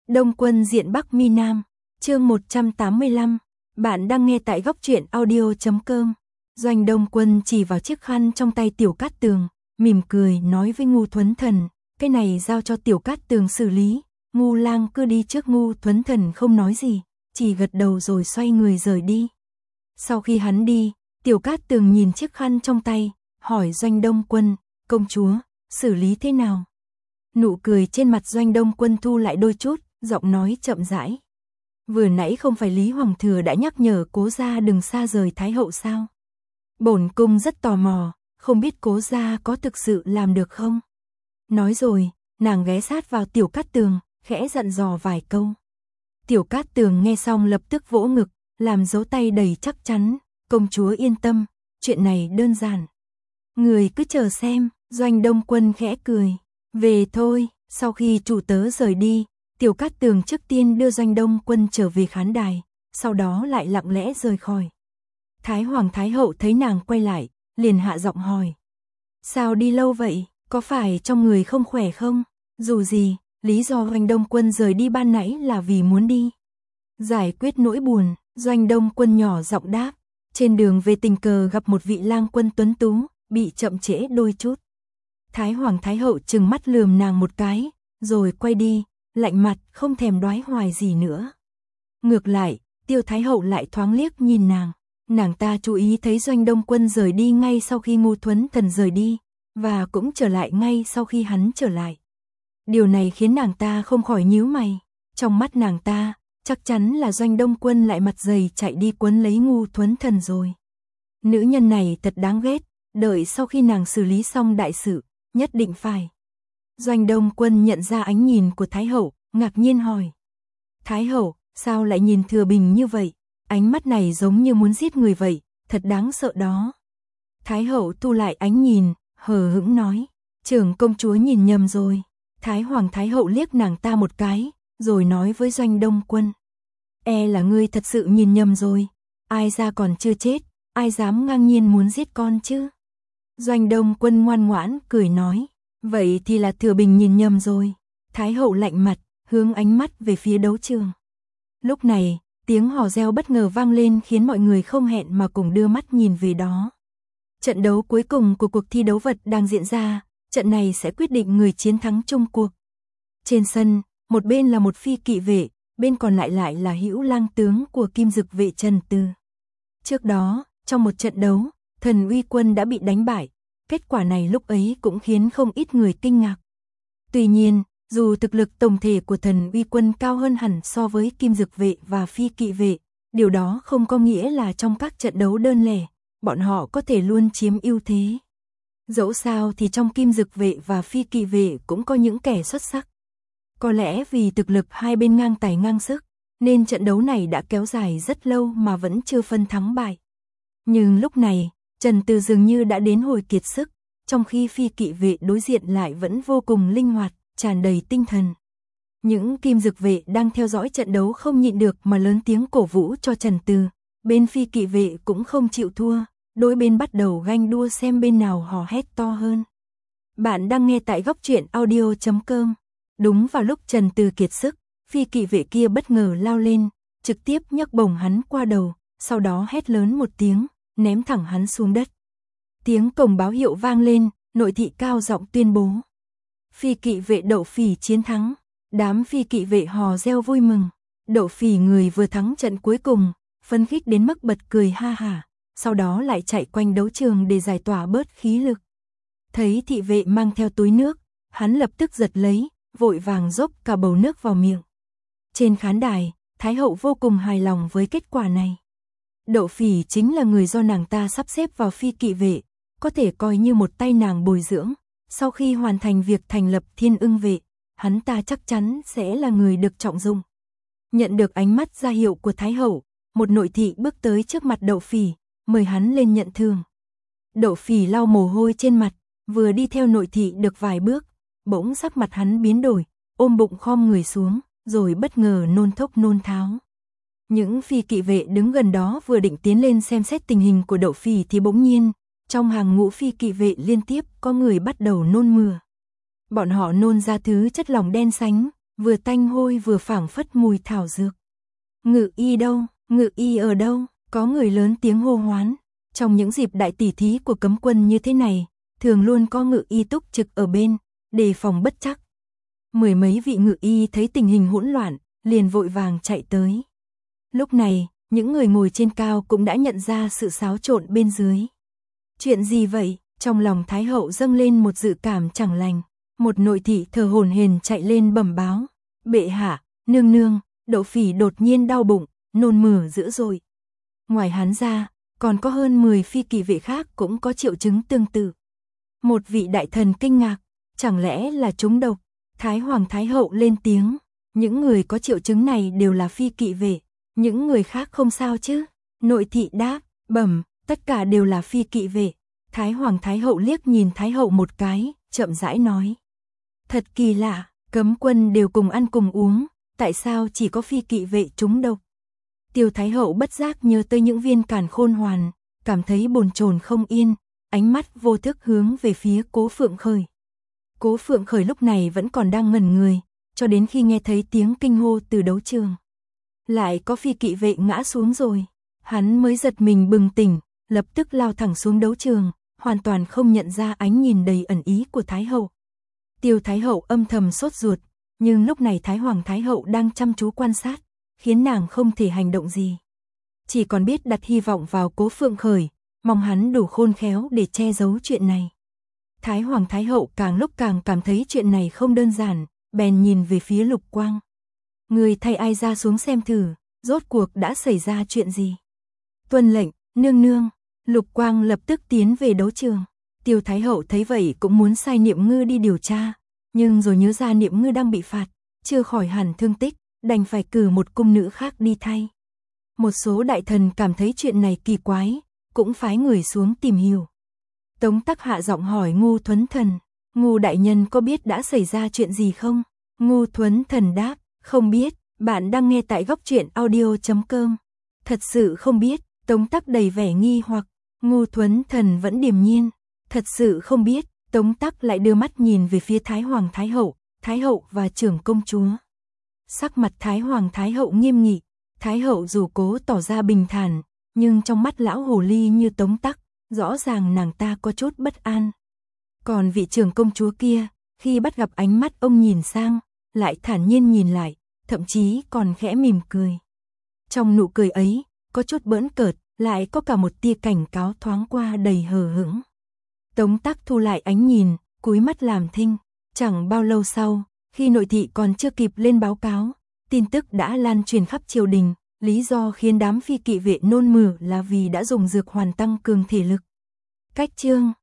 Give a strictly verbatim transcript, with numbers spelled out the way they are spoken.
Đông Quân diện Bắc Mi Nam, chương một trăm tám mươi lăm, bạn đang nghe tại góc truyện audio chấm com. Doanh Đông Quân chỉ vào chiếc khăn trong tay Tiểu Cát Tường, mỉm cười nói với Ngu Thuấn Thần, cái này giao cho Tiểu Cát Tường xử lý. Ngu Lang cứ đi trước. Ngu Thuấn Thần không nói gì, chỉ gật đầu rồi xoay người rời đi. Sau khi hắn đi, Tiểu Cát Tường nhìn chiếc khăn trong tay, hỏi Doanh Đông Quân, công chúa, xử lý thế nào? Nụ cười trên mặt Doanh Đông Quân thu lại đôi chút, giọng nói chậm rãi. Vừa nãy không phải Lý Hoàng Thừa đã nhắc nhở Cố gia đừng xa rời Thái hậu sao? Bổn cung rất tò mò, không biết Cố gia có thực sự làm được không? Nói rồi, nàng ghé sát vào Tiểu Cát Tường, khẽ dặn dò vài câu. Tiểu Cát Tường nghe xong lập tức vỗ ngực, làm dấu tay đầy chắc chắn, công chúa yên tâm, chuyện này đơn giản. Người cứ chờ xem. Doanh Đông Quân khẽ cười, về thôi. Sau khi chủ tớ rời đi, Tiểu Cát Tường trước tiên đưa Doanh Đông Quân trở về khán đài, sau đó lại lặng lẽ rời khỏi. Thái Hoàng Thái hậu thấy nàng quay lại, liền hạ giọng hỏi. Sao đi lâu vậy, có phải trong người không khỏe không? Dù gì, lý do Doanh Đông Quân rời đi ban nãy là vì muốn đi giải quyết nỗi buồn. Doanh Đông Quân nhỏ giọng đáp, trên đường về tình cờ gặp một vị lang quân tuấn tú, bị chậm trễ đôi chút. Thái Hoàng Thái hậu trừng mắt lườm nàng một cái, rồi quay đi, lạnh mặt không thèm đoái hoài gì nữa. Ngược lại, Tiêu Thái hậu lại thoáng liếc nhìn nàng, nàng ta chú ý thấy Doanh Đông Quân rời đi ngay sau khi Ngu Thuấn Thần rời đi, và cũng trở lại ngay sau khi hắn trở lại. Điều này khiến nàng ta không khỏi nhíu mày, trong mắt nàng ta, chắc chắn là Doanh Đông Quân lại mặt dày chạy đi quấn lấy Ngu Thuấn Thần rồi. Nữ nhân này thật đáng ghét, đợi sau khi nàng xử lý xong đại sự, nhất định phải. Doanh Đông Quân nhận ra ánh nhìn của Thái hậu, ngạc nhiên hỏi. Thái hậu, sao lại nhìn Thừa Bình như vậy? Ánh mắt này giống như muốn giết người vậy, thật đáng sợ đó. Thái hậu thu lại ánh nhìn, hờ hững nói, trưởng công chúa nhìn nhầm rồi. Thái Hoàng Thái hậu liếc nàng ta một cái, rồi nói với Doanh Đông Quân. E là ngươi thật sự nhìn nhầm rồi, ai ra còn chưa chết, ai dám ngang nhiên muốn giết con chứ? Doanh Đông Quân ngoan ngoãn cười nói, vậy thì là Thừa Bình nhìn nhầm rồi. Thái hậu lạnh mặt, hướng ánh mắt về phía đấu trường. Lúc này, tiếng hò reo bất ngờ vang lên khiến mọi người không hẹn mà cùng đưa mắt nhìn về đó. Trận đấu cuối cùng của cuộc thi đấu vật đang diễn ra, trận này sẽ quyết định người chiến thắng chung cuộc. Trên sân, một bên là một phi kỵ vệ, bên còn lại lại là Hữu Lang tướng của Kim Dực vệ Trần Tư. Trước đó, trong một trận đấu, Thần Uy Quân đã bị đánh bại, kết quả này lúc ấy cũng khiến không ít người kinh ngạc. Tuy nhiên, dù thực lực tổng thể của Thần Uy Quân cao hơn hẳn so với Kim Dực vệ và phi kỵ vệ, điều đó không có nghĩa là trong các trận đấu đơn lẻ, bọn họ có thể luôn chiếm ưu thế. Dẫu sao thì trong Kim Dực vệ và phi kỵ vệ cũng có những kẻ xuất sắc. Có lẽ vì thực lực hai bên ngang tài ngang sức, nên trận đấu này đã kéo dài rất lâu mà vẫn chưa phân thắng bại. Nhưng lúc này, Trần Từ dường như đã đến hồi kiệt sức, trong khi phi kỵ vệ đối diện lại vẫn vô cùng linh hoạt, tràn đầy tinh thần. Những Kim Dực vệ đang theo dõi trận đấu không nhịn được mà lớn tiếng cổ vũ cho Trần Từ, bên phi kỵ vệ cũng không chịu thua, đôi bên bắt đầu ganh đua xem bên nào hò hét to hơn. Bạn đang nghe tại góc truyện audio chấm com. Đúng vào lúc Trần Từ kiệt sức, phi kỵ vệ kia bất ngờ lao lên, trực tiếp nhấc bổng hắn qua đầu, sau đó hét lớn một tiếng, ném thẳng hắn xuống đất. Tiếng còng báo hiệu vang lên, nội thị cao giọng tuyên bố. Phi kỵ vệ Đậu Phỉ chiến thắng, đám phi kỵ vệ hò reo vui mừng. Đậu Phỉ người vừa thắng trận cuối cùng, phấn khích đến mức bật cười ha hả, sau đó lại chạy quanh đấu trường để giải tỏa bớt khí lực. Thấy thị vệ mang theo túi nước, hắn lập tức giật lấy, vội vàng dốc cả bầu nước vào miệng. Trên khán đài, Thái hậu vô cùng hài lòng với kết quả này. Đậu Phỉ chính là người do nàng ta sắp xếp vào phi kỵ vệ, có thể coi như một tay nàng bồi dưỡng. Sau khi hoàn thành việc thành lập Thiên Ưng vệ, hắn ta chắc chắn sẽ là người được trọng dụng. Nhận được ánh mắt ra hiệu của Thái hậu, một nội thị bước tới trước mặt Đậu Phỉ, mời hắn lên nhận thưởng. Đậu Phỉ lau mồ hôi trên mặt, vừa đi theo nội thị được vài bước, bỗng sắc mặt hắn biến đổi, ôm bụng khom người xuống, rồi bất ngờ nôn thốc nôn tháo. Những phi kỵ vệ đứng gần đó vừa định tiến lên xem xét tình hình của Đậu Phỉ thì bỗng nhiên, trong hàng ngũ phi kỵ vệ liên tiếp có người bắt đầu nôn mửa. Bọn họ nôn ra thứ chất lỏng đen sánh, vừa tanh hôi vừa phảng phất mùi thảo dược. Ngự y đâu, ngự y ở đâu? Có người lớn tiếng hô hoán. Trong những dịp đại tỷ thí của cấm quân như thế này, thường luôn có ngự y túc trực ở bên, đề phòng bất trắc. Mười mấy vị ngự y thấy tình hình hỗn loạn, liền vội vàng chạy tới. Lúc này, những người ngồi trên cao cũng đã nhận ra sự xáo trộn bên dưới. Chuyện gì vậy? Trong lòng Thái hậu dâng lên một dự cảm chẳng lành. Một nội thị thờ hổn hển chạy lên bẩm báo. Bệ hạ, nương nương, Đậu Phỉ đột nhiên đau bụng, nôn mửa dữ dội. Ngoài hắn ra, còn có hơn mười phi kỵ vệ khác cũng có triệu chứng tương tự. Một vị đại thần kinh ngạc, chẳng lẽ là trúng độc? Thái hoàng thái hậu lên tiếng, những người có triệu chứng này đều là phi kỵ vệ, những người khác không sao chứ? Nội thị đáp, bẩm, tất cả đều là phi kỵ vệ. Thái hoàng thái hậu liếc nhìn thái hậu một cái, chậm rãi nói. Thật kỳ lạ, cấm quân đều cùng ăn cùng uống, tại sao chỉ có phi kỵ vệ trúng độc? Tiêu thái hậu bất giác nhớ tới những viên càn khôn hoàn, cảm thấy bồn chồn không yên, ánh mắt vô thức hướng về phía Cố Phượng Khởi. Cố Phượng Khởi lúc này vẫn còn đang ngẩn người, cho đến khi nghe thấy tiếng kinh hô từ đấu trường. Lại có phi kỵ vệ ngã xuống rồi, hắn mới giật mình bừng tỉnh, lập tức lao thẳng xuống đấu trường, hoàn toàn không nhận ra ánh nhìn đầy ẩn ý của Thái hậu. Tiêu Thái hậu âm thầm sốt ruột, nhưng lúc này Thái hoàng Thái hậu đang chăm chú quan sát, khiến nàng không thể hành động gì. Chỉ còn biết đặt hy vọng vào Cố Phượng Khởi, mong hắn đủ khôn khéo để che giấu chuyện này. Thái hoàng Thái hậu càng lúc càng cảm thấy chuyện này không đơn giản, bèn nhìn về phía Lục Quang. Người thay ai ra xuống xem thử, rốt cuộc đã xảy ra chuyện gì? Tuân lệnh, nương nương. Lục Quang lập tức tiến về đấu trường. Tiêu Thái hậu thấy vậy cũng muốn sai Niệm Ngư đi điều tra, nhưng rồi nhớ ra Niệm Ngư đang bị phạt, chưa khỏi hẳn thương tích, đành phải cử một cung nữ khác đi thay. Một số đại thần cảm thấy chuyện này kỳ quái, cũng phái người xuống tìm hiểu. Tống Tắc hạ giọng hỏi Ngu Thuấn Thần, Ngu đại nhân có biết đã xảy ra chuyện gì không? Ngu Thuấn Thần đáp, không biết, bạn đang nghe tại góc truyện audio chấm com. Thật sự không biết, Tống Tắc đầy vẻ nghi hoặc, Ngu Thuấn Thần vẫn điềm nhiên, thật sự không biết, Tống Tắc lại đưa mắt nhìn về phía Thái hoàng Thái hậu, Thái hậu và trưởng công chúa. Sắc mặt Thái hoàng Thái hậu nghiêm nghị, Thái hậu dù cố tỏ ra bình thản, nhưng trong mắt lão hồ ly như Tống Tắc, rõ ràng nàng ta có chút bất an. Còn vị trưởng công chúa kia, khi bắt gặp ánh mắt ông nhìn sang, lại thản nhiên nhìn lại, thậm chí còn khẽ mỉm cười. Trong nụ cười ấy, có chút bỡn cợt, lại có cả một tia cảnh cáo thoáng qua đầy hờ hững. Tống Tắc thu lại ánh nhìn, cúi mắt làm thinh. Chẳng bao lâu sau, khi nội thị còn chưa kịp lên báo cáo, tin tức đã lan truyền khắp triều đình. Lý do khiến đám phi kỵ vệ nôn mửa là vì đã dùng dược hoàn tăng cường thể lực. Cách chương